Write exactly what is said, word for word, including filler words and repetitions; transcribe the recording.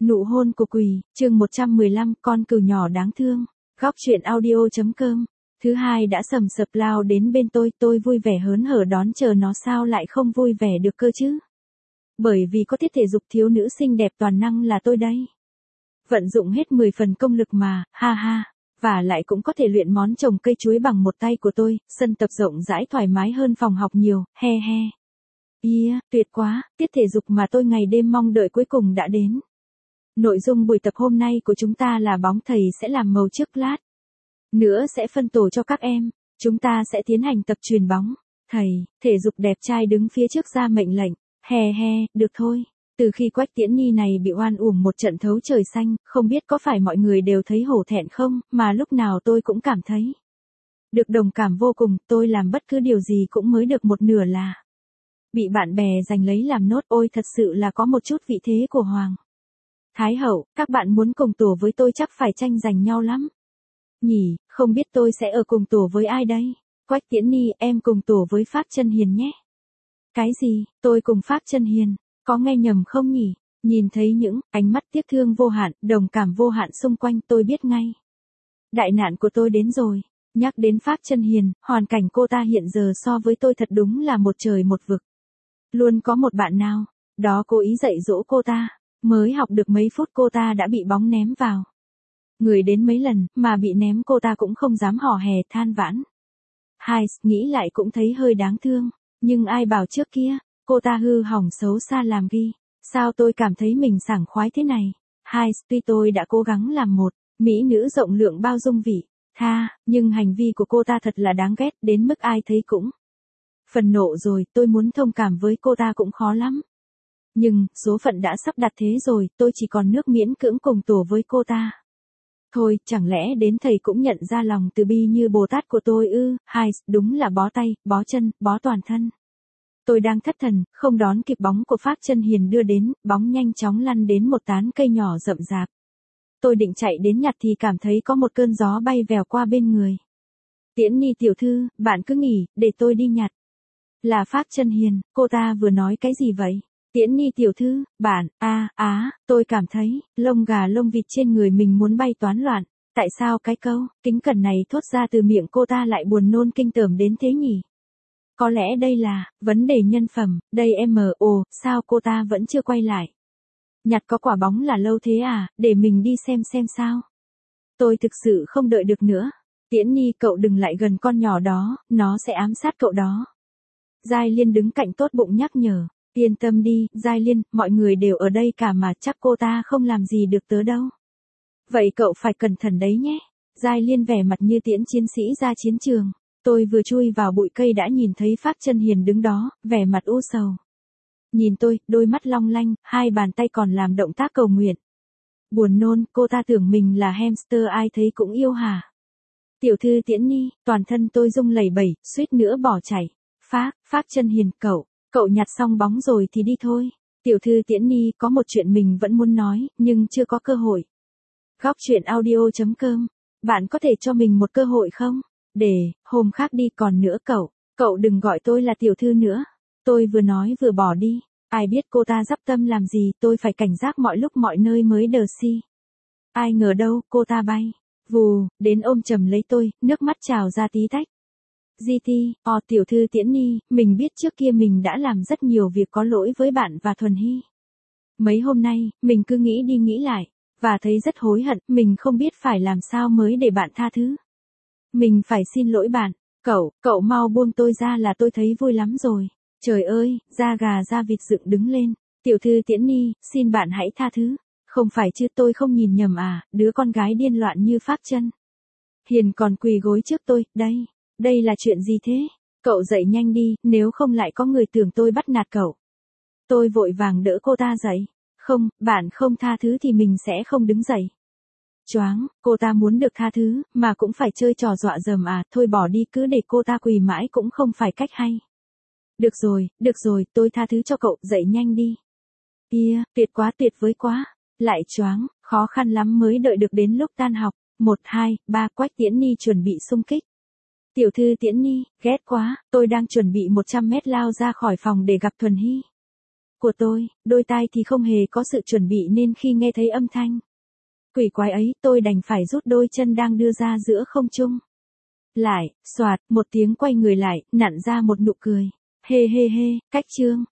Nụ hôn của quỷ, chương một trăm mười lăm, con cừu nhỏ đáng thương. Góc truyện audio.com. Thứ hai đã sầm sập lao đến bên tôi, tôi vui vẻ hớn hở đón chờ nó, sao lại không vui vẻ được cơ chứ? Bởi vì có tiết thể dục thiếu nữ xinh đẹp toàn năng là tôi đây. Vận dụng hết mười phần công lực mà, ha ha. Và lại cũng có thể luyện món trồng cây chuối bằng một tay của tôi, sân tập rộng rãi thoải mái hơn phòng học nhiều, he he. Yeah, tuyệt quá, tiết thể dục mà tôi ngày đêm mong đợi cuối cùng đã đến. Nội dung buổi tập hôm nay của chúng ta là bóng thầy sẽ làm màu trước lát. Nữa sẽ phân tổ cho các em, chúng ta sẽ tiến hành tập chuyền bóng. Thầy, thể dục đẹp trai đứng phía trước ra mệnh lệnh, he he, được thôi. Từ khi Quách Tiễn Nhi này bị oan uổng một trận thấu trời xanh, không biết có phải mọi người đều thấy hổ thẹn không, mà lúc nào tôi cũng cảm thấy được đồng cảm vô cùng, tôi làm bất cứ điều gì cũng mới được một nửa là bị bạn bè giành lấy làm nốt, ôi thật sự là có một chút vị thế của Hoàng Thái Hậu, các bạn muốn cùng tổ với tôi chắc phải tranh giành nhau lắm. Nhỉ, không biết tôi sẽ ở cùng tổ với ai đây? Quách Tiễn Nhi, em cùng tổ với Pháp Chân Hiền nhé. Cái gì, tôi cùng Pháp Chân Hiền? Có nghe nhầm không nhỉ? Nhìn thấy những ánh mắt tiếc thương vô hạn, đồng cảm vô hạn xung quanh, tôi biết ngay. Đại nạn của tôi đến rồi. Nhắc đến Pháp Chân Hiền, hoàn cảnh cô ta hiện giờ so với tôi thật đúng là một trời một vực. Luôn có một bạn nào đó cố ý dạy dỗ cô ta, mới học được mấy phút cô ta đã bị bóng ném vào người đến mấy lần, mà bị ném cô ta cũng không dám hò hè than vãn. Hai, nghĩ lại cũng thấy hơi đáng thương, nhưng ai bảo trước kia cô ta hư hỏng xấu xa làm ghi, sao tôi cảm thấy mình sảng khoái thế này. Hai, tuy tôi đã cố gắng làm một mỹ nữ rộng lượng bao dung vị tha, nhưng hành vi của cô ta thật là đáng ghét đến mức ai thấy cũng phần nộ rồi, tôi muốn thông cảm với cô ta cũng khó lắm. Nhưng, số phận đã sắp đặt thế rồi, tôi chỉ còn nước miễn cưỡng cùng tổ với cô ta. Thôi, chẳng lẽ đến thầy cũng nhận ra lòng từ bi như Bồ Tát của tôi ư? Hai, đúng là bó tay, bó chân, bó toàn thân. Tôi đang thất thần, không đón kịp bóng của Pháp Chân Hiền đưa đến, bóng nhanh chóng lăn đến một tán cây nhỏ rậm rạp. Tôi định chạy đến nhặt thì cảm thấy có một cơn gió bay vèo qua bên người. Tiễn Nhi tiểu thư, bạn cứ nghỉ, để tôi đi nhặt. Là Pháp Chân Hiền, cô ta vừa nói cái gì vậy? Tiễn Nhi tiểu thư, bạn, a á, à, tôi cảm thấy, lông gà lông vịt trên người mình muốn bay toán loạn. Tại sao cái câu, kính cẩn này thốt ra từ miệng cô ta lại buồn nôn kinh tởm đến thế nhỉ? Có lẽ đây là, vấn đề nhân phẩm, đây em mờ, ồ, sao cô ta vẫn chưa quay lại? Nhặt có quả bóng là lâu thế à, để mình đi xem xem sao. Tôi thực sự không đợi được nữa. Tiễn Nhi, cậu đừng lại gần con nhỏ đó, nó sẽ ám sát cậu đó. Giai Liên đứng cạnh tốt bụng nhắc nhở. Yên tâm đi, Giai Liên, mọi người đều ở đây cả mà, chắc cô ta không làm gì được tớ đâu. Vậy cậu phải cẩn thận đấy nhé. Giai Liên vẻ mặt như tiễn chiến sĩ ra chiến trường. Tôi vừa chui vào bụi cây đã nhìn thấy Pháp Chân Hiền đứng đó, vẻ mặt u sầu. Nhìn tôi, đôi mắt long lanh, hai bàn tay còn làm động tác cầu nguyện. Buồn nôn, cô ta tưởng mình là hamster ai thấy cũng yêu hả? Tiểu thư Tiễn Nhi, toàn thân tôi rung lẩy bẩy, suýt nữa bỏ chạy. Pháp, Pháp Chân Hiền, cậu. Cậu nhặt xong bóng rồi thì đi thôi. Tiểu thư Tiễn Nhi, có một chuyện mình vẫn muốn nói, nhưng chưa có cơ hội. Góc truyện audio.com. Bạn có thể cho mình một cơ hội không? Để, hôm khác đi, còn nữa cậu. Cậu đừng gọi tôi là tiểu thư nữa. Tôi vừa nói vừa bỏ đi. Ai biết cô ta dắp tâm làm gì, tôi phải cảnh giác mọi lúc mọi nơi mới đờ si. Ai ngờ đâu, cô ta bay. Vù, đến ôm chầm lấy tôi, nước mắt trào ra tí tách. giê tê, o tiểu thư Tiễn Nhi, mình biết trước kia mình đã làm rất nhiều việc có lỗi với bạn và Thuần Hy. Mấy hôm nay, mình cứ nghĩ đi nghĩ lại, và thấy rất hối hận, mình không biết phải làm sao mới để bạn tha thứ. Mình phải xin lỗi bạn, cậu, cậu mau buông tôi ra là tôi thấy vui lắm rồi. Trời ơi, da gà da vịt dựng đứng lên. Tiểu thư Tiễn Nhi, xin bạn hãy tha thứ. Không phải chứ, tôi không nhìn nhầm à, đứa con gái điên loạn như Pháp Chân Hiền còn quỳ gối trước tôi, đây. Đây là chuyện gì thế? Cậu dậy nhanh đi, nếu không lại có người tưởng tôi bắt nạt cậu. Tôi vội vàng đỡ cô ta dậy. Không, bạn không tha thứ thì mình sẽ không đứng dậy. Choáng, cô ta muốn được tha thứ, mà cũng phải chơi trò dọa dầm à, thôi bỏ đi, cứ để cô ta quỳ mãi cũng không phải cách hay. Được rồi, được rồi, tôi tha thứ cho cậu, dậy nhanh đi. Yeah, tuyệt quá, tuyệt vời quá. Lại choáng, khó khăn lắm mới đợi được đến lúc tan học. Một, hai, ba, Quách Tiễn Nhi chuẩn bị xung kích. Tiểu thư Tiễn Nhi, ghét quá, tôi đang chuẩn bị một trăm mét lao ra khỏi phòng để gặp Thuần Hy. của tôi, đôi tai thì không hề có sự chuẩn bị nên khi nghe thấy âm thanh quỷ quái ấy, tôi đành phải rút đôi chân đang đưa ra giữa không trung lại, xoạt, một tiếng quay người lại, nặn ra một nụ cười. Hê hê hê, cách chương.